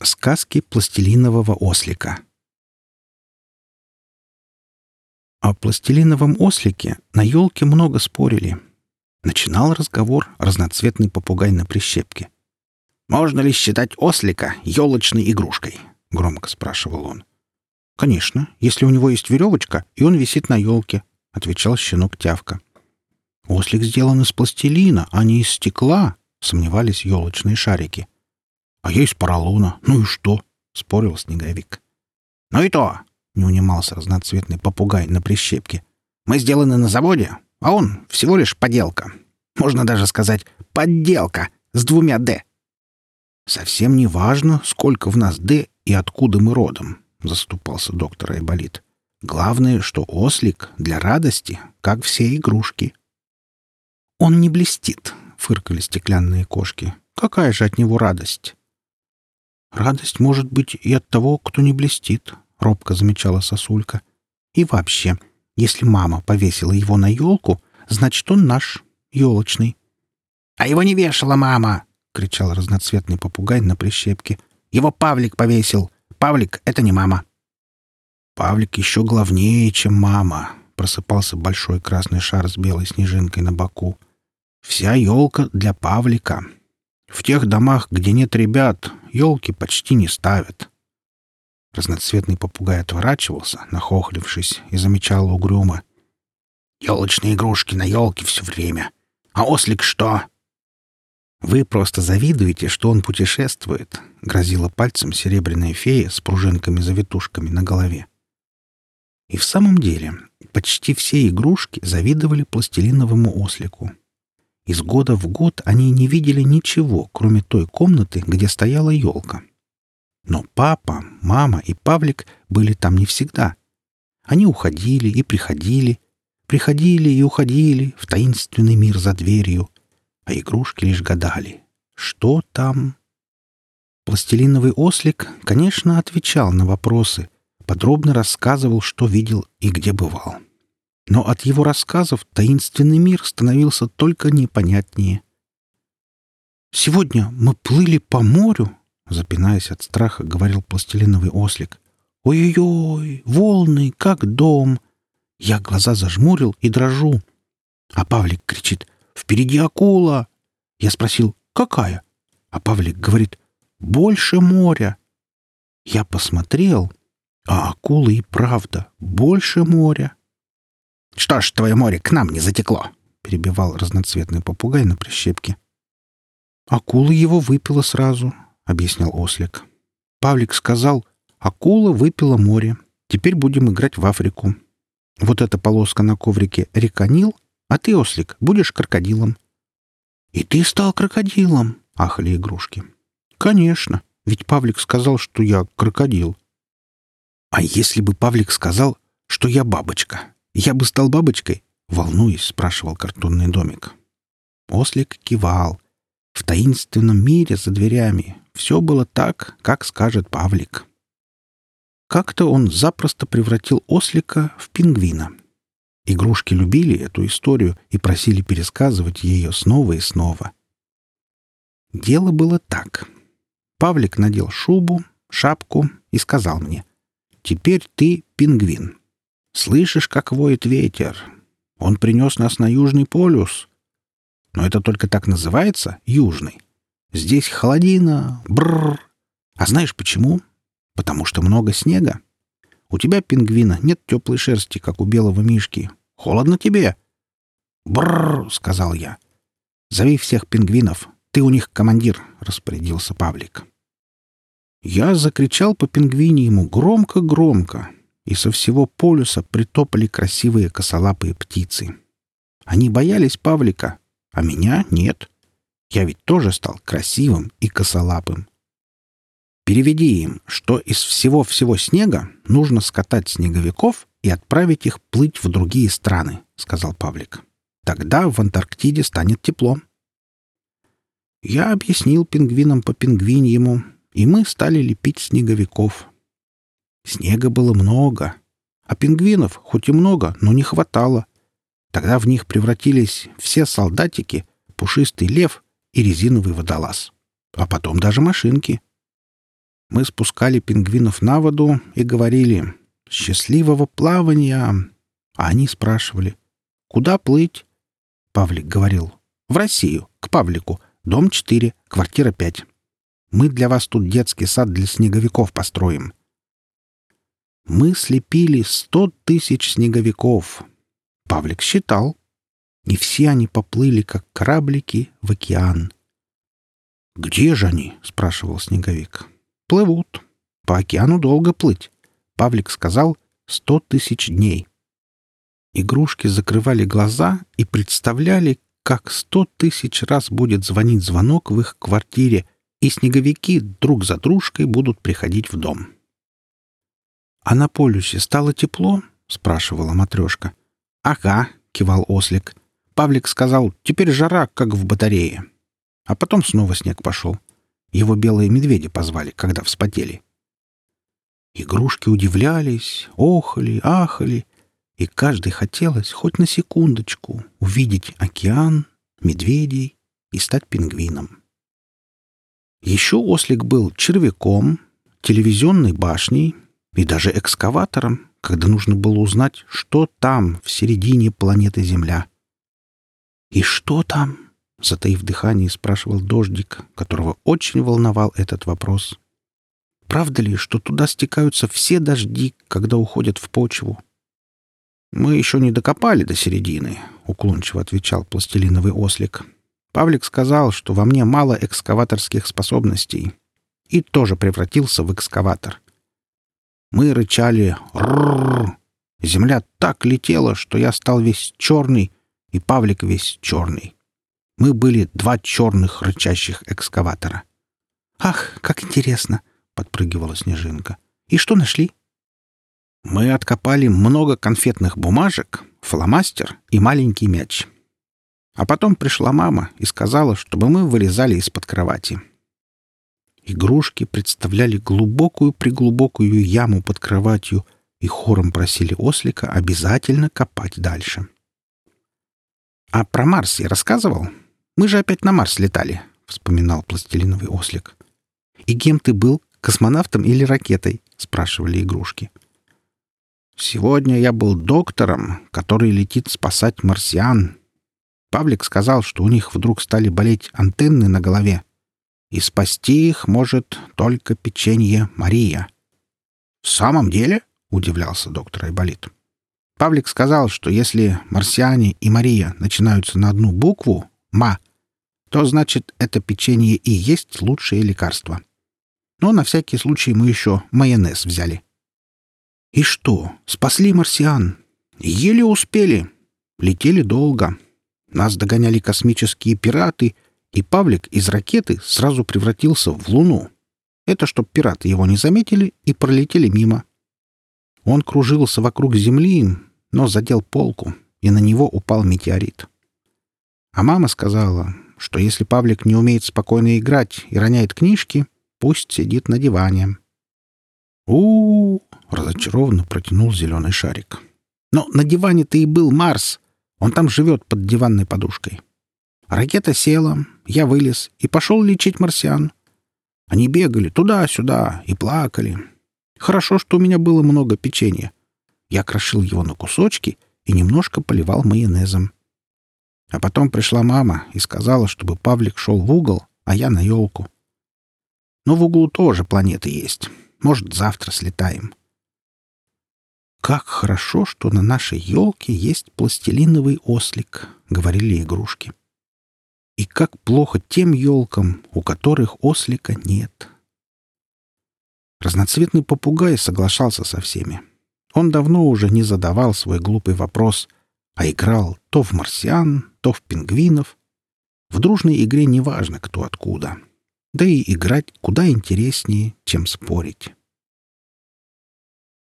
Сказки пластилинового ослика. О пластилиновом ослике на елке много спорили. Начинал разговор разноцветный попугай на прищепке. «Можно ли считать ослика елочной игрушкой?» — громко спрашивал он. «Конечно, если у него есть веревочка, и он висит на елке», — отвечал щенок Тявка. «Ослик сделан из пластилина, а не из стекла», — сомневались елочные шарики. «А я из поролона. Ну и что?» — спорил Снеговик. «Ну и то!» — не унимался разноцветный попугай на прищепке. «Мы сделаны на заводе, а он всего лишь поделка. Можно даже сказать подделка с 2 «д». «Совсем не важно, сколько в нас «д» и откуда мы родом», — заступался доктор Айболит. «Главное, что ослик для радости, как все игрушки». «Он не блестит», — фыркали стеклянные кошки. «Какая же от него радость?» «Радость может быть и от того, кто не блестит», — робко замечала сосулька. «И вообще, если мама повесила его на елку, значит, он наш, елочный». «А его не вешала мама!» — кричал разноцветный попугай на прищепке. «Его Павлик повесил. Павлик — это не мама». «Павлик еще главнее, чем мама», — просыпался большой красный шар с белой снежинкой на боку. «Вся елка для Павлика. В тех домах, где нет ребят, елки почти не ставят». Разноцветный попугай отворачивался, нахохлившись, и замечал угрюмо. «Елочные игрушки на елке все время. А ослик что?» «Вы просто завидуете, что он путешествует», — грозила пальцем серебряная фея с пружинками-завитушками на голове. И в самом деле почти все игрушки завидовали пластилиновому ослику. Из года в год они не видели ничего, кроме той комнаты, где стояла елка. Но папа, мама и Павлик были там не всегда. Они уходили и приходили и уходили в таинственный мир за дверью, а игрушки лишь гадали, что там. Пластилиновый ослик, конечно, отвечал на вопросы, подробно рассказывал, что видел и где бывал. Но от его рассказов таинственный мир становился только непонятнее. «Сегодня мы плыли по морю», — запинаясь от страха, говорил пластилиновый ослик. «Ой-ой-ой, волны, как дом!» Я глаза зажмурил и дрожу. А Павлик кричит: «Впереди акула!» Я спросил: «Какая?» А Павлик говорит: «Больше моря!» Я посмотрел, а акула и правда больше моря. «Что ж твое море к нам не затекло?» — перебивал разноцветный попугай на прищепке. «Акула его выпила сразу», — объяснял ослик. Павлик сказал: «Акула выпила море. Теперь будем играть в Африку. Вот эта полоска на коврике — река Нил, а ты, ослик, будешь крокодилом». «И ты стал крокодилом?» — ахали игрушки. «Конечно, ведь Павлик сказал, что я крокодил». «А если бы Павлик сказал, что я бабочка? Я бы стал бабочкой?» — волнуясь, спрашивал картонный домик. Ослик кивал. В таинственном мире за дверями все было так, как скажет Павлик. Как-то он запросто превратил ослика в пингвина. Игрушки любили эту историю и просили пересказывать ее снова и снова. Дело было так. Павлик надел шубу, шапку и сказал мне: «Теперь ты пингвин. Слышишь, как воет ветер? Он принес нас на Южный полюс. Но это только так называется, Южный. Здесь холодина, бррр. А знаешь почему? Потому что много снега. У тебя, пингвина, нет теплой шерсти, как у белого мишки. Холодно тебе?» «Бррр», — сказал я. «Зови всех пингвинов. Ты у них командир», — распорядился Павлик. Я закричал по-пингвиньему громко-громко, и со всего полюса притопали красивые косолапые птицы. Они боялись Павлика, а меня нет. Я ведь тоже стал красивым и косолапым. «Переведи им, что из всего-всего снега нужно скатать снеговиков и отправить их плыть в другие страны», — сказал Павлик. «Тогда в Антарктиде станет тепло». Я объяснил пингвинам по-пингвиньему, и мы стали лепить снеговиков. Снега было много, а пингвинов хоть и много, но не хватало. Тогда в них превратились все солдатики, пушистый лев и резиновый водолаз. А потом даже машинки. Мы спускали пингвинов на воду и говорили «Счастливого плавания!», а они спрашивали «Куда плыть?» Павлик говорил «В Россию, к Павлику, дом 4, квартира 5. Мы для вас тут детский сад для снеговиков построим». Мы слепили 100 тысяч снеговиков. Павлик считал. И все они поплыли, как кораблики, в океан. «Где же они?» — спрашивал снеговик. «Плывут. По океану долго плыть». Павлик сказал 100 тысяч дней. Игрушки закрывали глаза и представляли, как 100 тысяч раз будет звонить звонок в их квартире, и снеговики друг за дружкой будут приходить в дом. «А на полюсе стало тепло?» — спрашивала матрешка. «Ага», — кивал ослик. Павлик сказал, «Теперь жара, как в батарее». А потом снова снег пошел. Его белые медведи позвали, когда вспотели. Игрушки удивлялись, охали, ахали, и каждой хотелось хоть на секундочку увидеть океан, медведей и стать пингвином. Еще ослик был червяком, телевизионной башней и даже экскаватором, когда нужно было узнать, что там, в середине планеты Земля. «И что там?» — затаив дыхание, спрашивал Дождик, которого очень волновал этот вопрос. «Правда ли, что туда стекаются все дожди, когда уходят в почву?» «Мы еще не докопали до середины», — уклончиво отвечал пластилиновый ослик. «Павлик сказал, что во мне мало экскаваторских способностей, и тоже превратился в экскаватор. Мы рычали «Ррррр». Земля так летела, что я стал весь черный, и Павлик весь черный. Мы были 2 черных рычащих экскаватора. «Ах, как интересно!» — подпрыгивала Снежинка. «И что нашли?» «Мы откопали много конфетных бумажек, фломастер и маленький мяч. А потом пришла мама и сказала, чтобы мы вылезали из-под кровати». Игрушки представляли глубокую-преглубокую яму под кроватью и хором просили ослика обязательно копать дальше. «А про Марс я рассказывал? Мы же опять на Марс летали», — вспоминал пластилиновый ослик. «И кем ты был, космонавтом или ракетой?» — спрашивали игрушки. «Сегодня я был доктором, который летит спасать марсиан. Павлик сказал, что у них вдруг стали болеть антенны на голове, и спасти их может только печенье Мария». «В самом деле?» — удивлялся доктор Айболит. Павлик сказал, что если марсиане и Мария начинаются на одну букву «ма», то значит, это печенье и есть лучшее лекарство. Но на всякий случай мы еще майонез взяли. «И что, спасли марсиан?» «Еле успели. Летели долго. Нас догоняли космические пираты, и Павлик из ракеты сразу превратился в Луну. Это чтоб пираты его не заметили и пролетели мимо. Он кружился вокруг Земли, но задел полку, и на него упал метеорит. А мама сказала, что если Павлик не умеет спокойно играть и роняет книжки, пусть сидит на диване. Разочарованно протянул зеленый шарик. «Но на диване-то и был Марс. Он там живет под диванной подушкой. Ракета села, я вылез и пошел лечить марсиан. Они бегали туда-сюда и плакали. Хорошо, что у меня было много печенья. Я крошил его на кусочки и немножко поливал майонезом. А потом пришла мама и сказала, чтобы Павлик шел в угол, а я на елку. Но в углу тоже планеты есть. Может, завтра слетаем». «Как хорошо, что на нашей елке есть пластилиновый ослик», — говорили игрушки. «И как плохо тем елкам, у которых ослика нет». Разноцветный попугай соглашался со всеми. Он давно уже не задавал свой глупый вопрос, а играл то в марсиан, то в пингвинов. В дружной игре неважно, кто откуда. Да и играть куда интереснее, чем спорить.